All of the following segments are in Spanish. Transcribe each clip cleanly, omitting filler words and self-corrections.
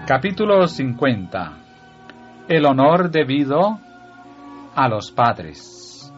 Capítulo 50. El honor debido a los padres.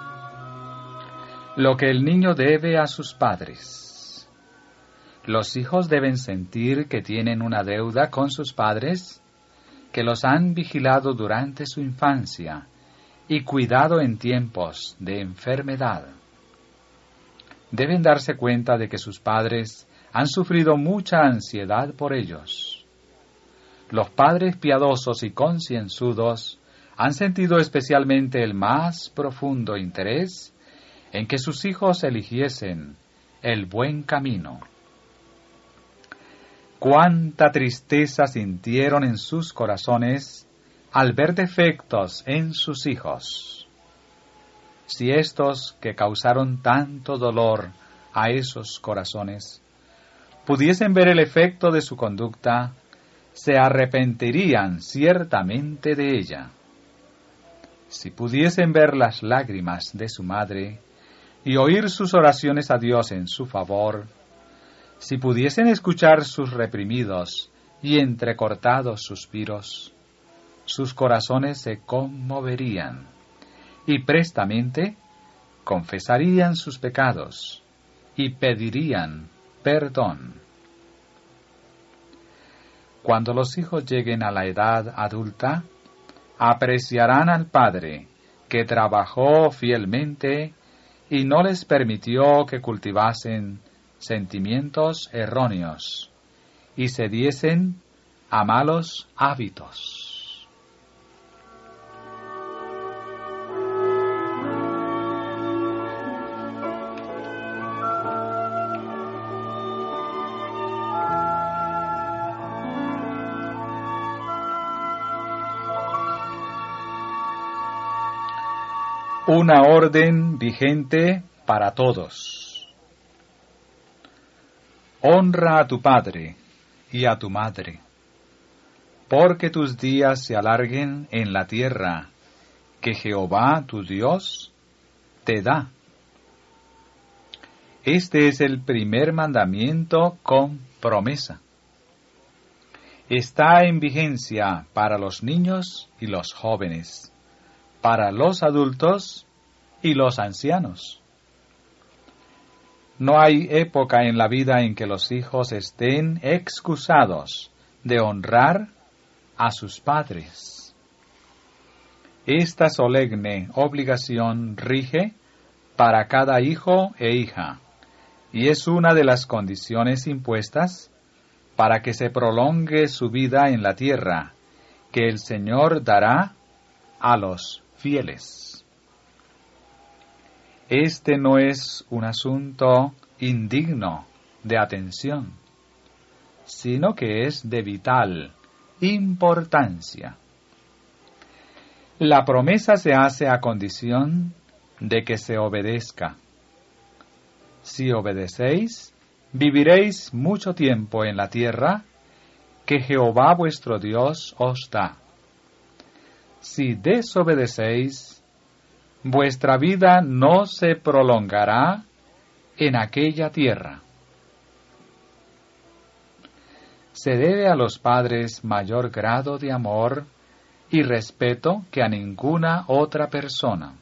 Lo que el niño debe a sus padres. Los hijos deben sentir que tienen una deuda con sus padres, que los han vigilado durante su infancia y cuidado en tiempos de enfermedad. Deben darse cuenta de que sus padres han sufrido mucha ansiedad por ellos. Los padres piadosos y concienzudos han sentido especialmente el más profundo interés en que sus hijos eligiesen el buen camino. Cuánta tristeza sintieron en sus corazones al ver defectos en sus hijos. Si estos que causaron tanto dolor a esos corazones pudiesen ver el efecto de su conducta, se arrepentirían ciertamente de ella. Si pudiesen ver las lágrimas de su madre y oír sus oraciones a Dios en su favor, si pudiesen escuchar sus reprimidos y entrecortados suspiros, sus corazones se conmoverían y prestamente confesarían sus pecados y pedirían perdón. Cuando los hijos lleguen a la edad adulta, apreciarán al padre que trabajó fielmente y no les permitió que cultivasen sentimientos erróneos y se diesen a malos hábitos. Una orden vigente para todos. Honra a tu padre y a tu madre, porque tus días se alarguen en la tierra que Jehová tu Dios te da. Este es el primer mandamiento con promesa. Está en vigencia para los niños y los jóvenes, para los adultos y los ancianos. No hay época en la vida en que los hijos estén excusados de honrar a sus padres. Esta solemne obligación rige para cada hijo e hija, y es una de las condiciones impuestas para que se prolongue su vida en la tierra, que el Señor dará a los fieles. Este no es un asunto indigno de atención, sino que es de vital importancia. La promesa se hace a condición de que se obedezca. Si obedecéis, viviréis mucho tiempo en la tierra que Jehová vuestro Dios os da. Si desobedecéis, vuestra vida no se prolongará en aquella tierra. Se debe a los padres mayor grado de amor y respeto que a ninguna otra persona.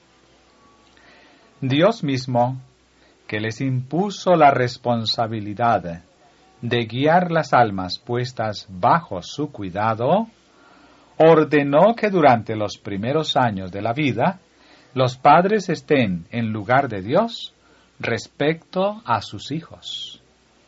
Dios mismo, que les impuso la responsabilidad de guiar las almas puestas bajo su cuidado, ordenó que durante los primeros años de la vida los padres estén en lugar de Dios respecto a sus hijos.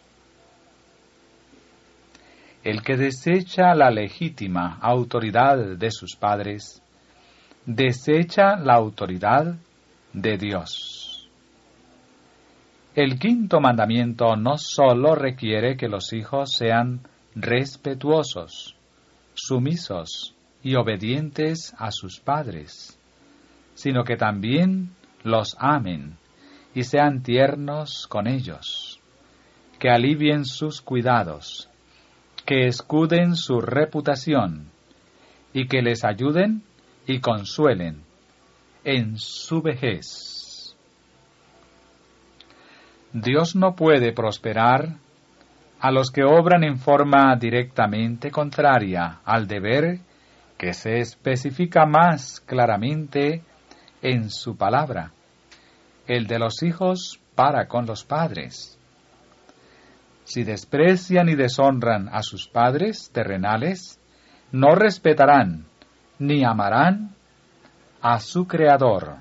El que desecha la legítima autoridad de sus padres, desecha la autoridad de Dios. El quinto mandamiento no sólo requiere que los hijos sean respetuosos, sumisos y obedientes a sus padres, sino que también los amen y sean tiernos con ellos, que alivien sus cuidados, que escuden su reputación y que les ayuden y consuelen en su vejez. Dios no puede prosperar a los que obran en forma directamente contraria al deber que se especifica más claramente en su palabra, el de los hijos para con los padres. Si desprecian y deshonran a sus padres terrenales, no respetarán ni amarán a su Creador.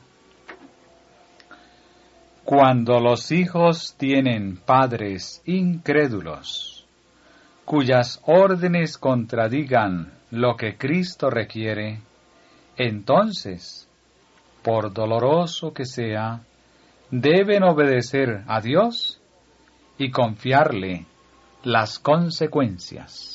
Cuando los hijos tienen padres incrédulos, cuyas órdenes contradigan lo que Cristo requiere, entonces, por doloroso que sea, deben obedecer a Dios y confiarle las consecuencias.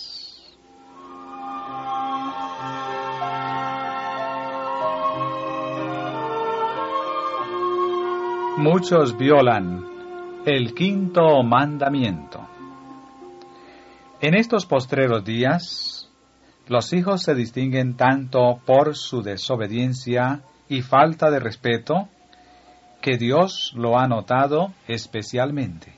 Muchos violan el quinto mandamiento. En estos postreros días, los hijos se distinguen tanto por su desobediencia y falta de respeto, que Dios lo ha notado especialmente.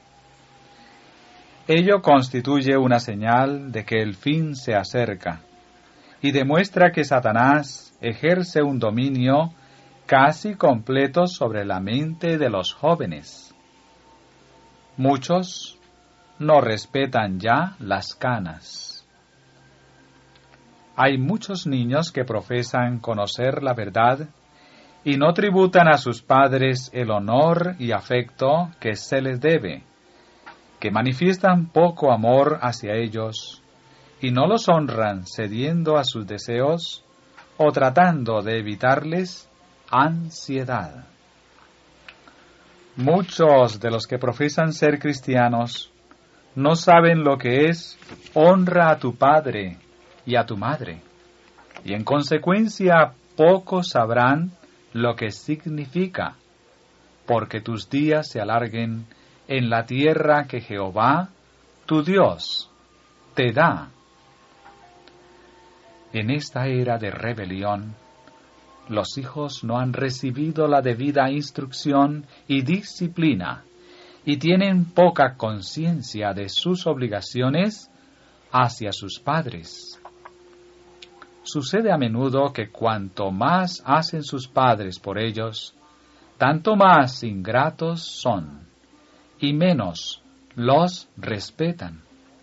Ello constituye una señal de que el fin se acerca, y demuestra que Satanás ejerce un dominio casi completo sobre la mente de los jóvenes. Muchos no respetan ya las canas. Hay muchos niños que profesan conocer la verdad y no tributan a sus padres el honor y afecto que se les debe, que manifiestan poco amor hacia ellos y no los honran cediendo a sus deseos o tratando de evitarles ansiedad. Muchos de los que profesan ser cristianos no saben lo que es honra a tu padre y a tu madre, y en consecuencia pocos sabrán lo que significa, porque tus días se alarguen en la tierra que Jehová, tu Dios, te da. En esta era de rebelión, los hijos no han recibido la debida instrucción y disciplina, y tienen poca conciencia de sus obligaciones hacia sus padres. Sucede a menudo que cuanto más hacen sus padres por ellos, tanto más ingratos son, y menos los respetan.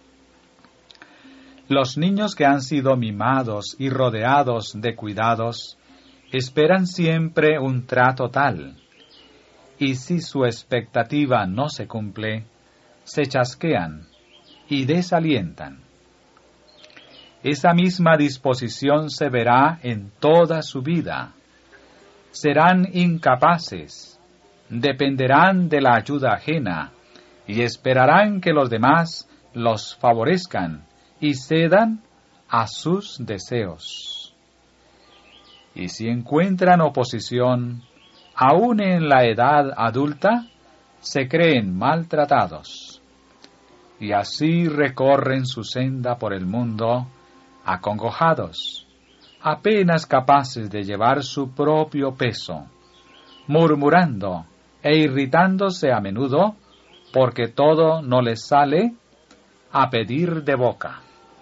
Los niños que han sido mimados y rodeados de cuidados esperan siempre un trato tal, y si su expectativa no se cumple, se chasquean y desalientan. Esa misma disposición se verá en toda su vida. Serán incapaces, dependerán de la ayuda ajena, y esperarán que los demás los favorezcan y cedan a sus deseos. Y si encuentran oposición, aún en la edad adulta, se creen maltratados, y así recorren su senda por el mundo, acongojados, apenas capaces de llevar su propio peso, murmurando e irritándose a menudo, porque todo no les sale a pedir de boca.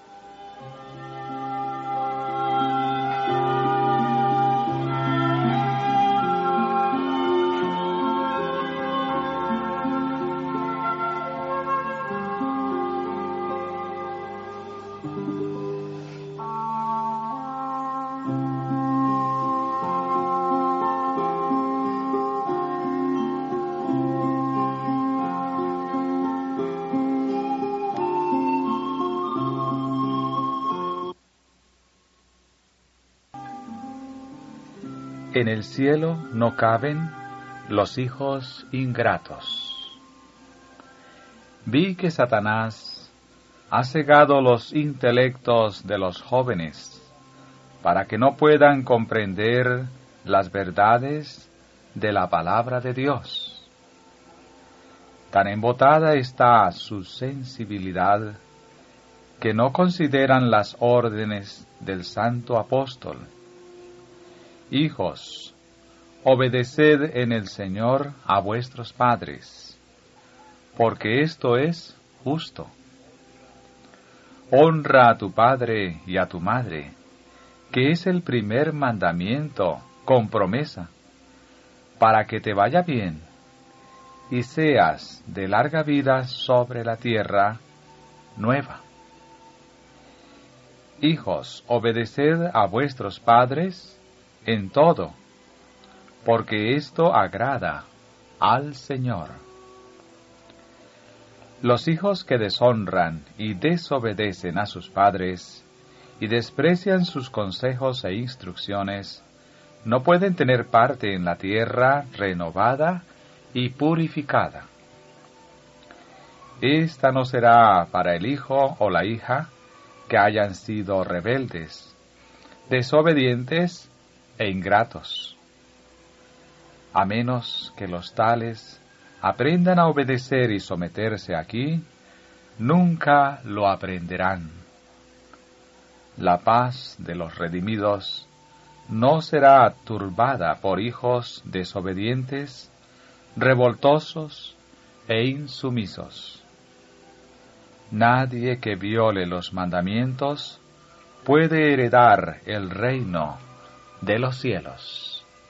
En el cielo no caben los hijos ingratos. Vi que Satanás ha cegado los intelectos de los jóvenes para que no puedan comprender las verdades de la palabra de Dios. Tan embotada está su sensibilidad que no consideran las órdenes del santo apóstol. Hijos, obedeced en el Señor a vuestros padres, porque esto es justo. Honra a tu padre y a tu madre, que es el primer mandamiento con promesa, para que te vaya bien y seas de larga vida sobre la tierra nueva. Hijos, obedeced a vuestros padres en todo, porque esto agrada al Señor. Los hijos que deshonran y desobedecen a sus padres y desprecian sus consejos e instrucciones, no pueden tener parte en la tierra renovada y purificada. Esta no será para el hijo o la hija que hayan sido rebeldes, desobedientes e ingratos, a menos que los tales aprendan a obedecer y someterse aquí, nunca lo aprenderán. La paz de los redimidos no será turbada por hijos desobedientes, revoltosos e insumisos. Nadie que viole los mandamientos puede heredar el reino de los cielos.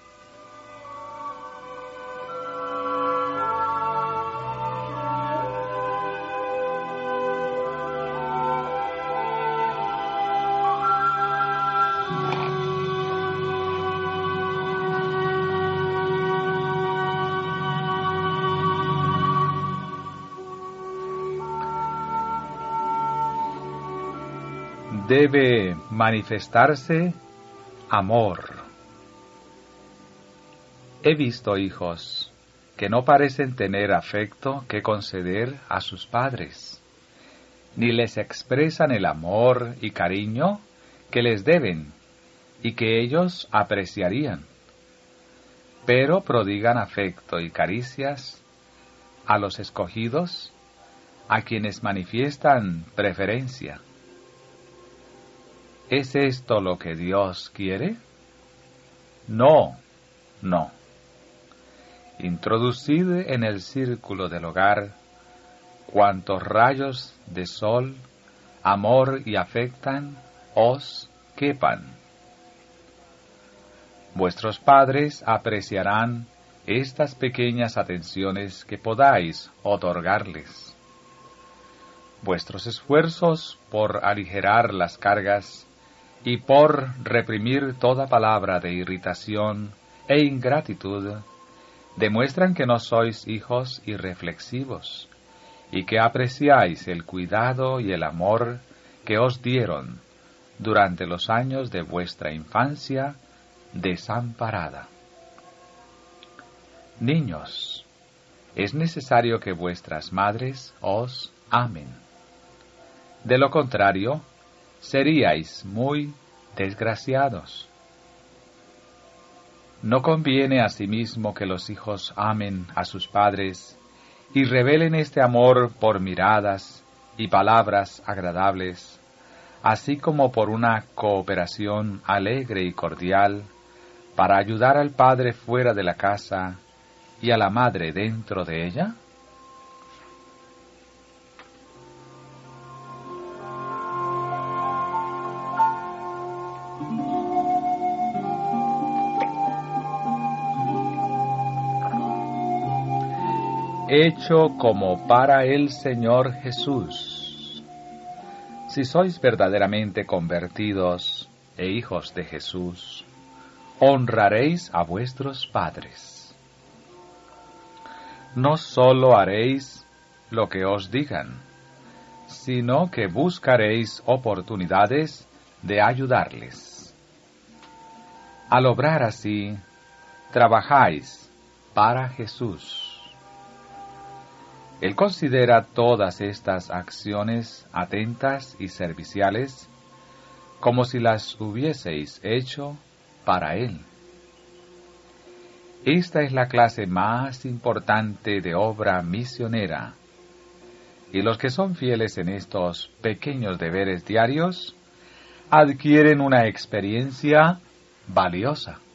Debe manifestarse amor. He visto hijos que no parecen tener afecto que conceder a sus padres, ni les expresan el amor y cariño que les deben y que ellos apreciarían, pero prodigan afecto y caricias a los escogidos, a quienes manifiestan preferencia. ¿Es esto lo que Dios quiere? No, no. Introducid en el círculo del hogar cuantos rayos de sol, amor y afectan os quepan. Vuestros padres apreciarán estas pequeñas atenciones que podáis otorgarles. Vuestros esfuerzos por aligerar las cargas y por reprimir toda palabra de irritación e ingratitud, demuestran que no sois hijos irreflexivos, y que apreciáis el cuidado y el amor que os dieron durante los años de vuestra infancia desamparada. Niños, es necesario que vuestras madres os amen. De lo contrario, seríais muy desgraciados. No conviene asimismo que los hijos amen a sus padres y revelen este amor por miradas y palabras agradables, así como por una cooperación alegre y cordial para ayudar al padre fuera de la casa y a la madre dentro de ella. Hecho como para el Señor Jesús. Si sois verdaderamente convertidos e hijos de Jesús, honraréis a vuestros padres. No sólo haréis lo que os digan, sino que buscaréis oportunidades de ayudarles. Al obrar así, trabajáis para Jesús. Él considera todas estas acciones atentas y serviciales como si las hubieseis hecho para Él. Esta es la clase más importante de obra misionera, y los que son fieles en estos pequeños deberes diarios adquieren una experiencia valiosa.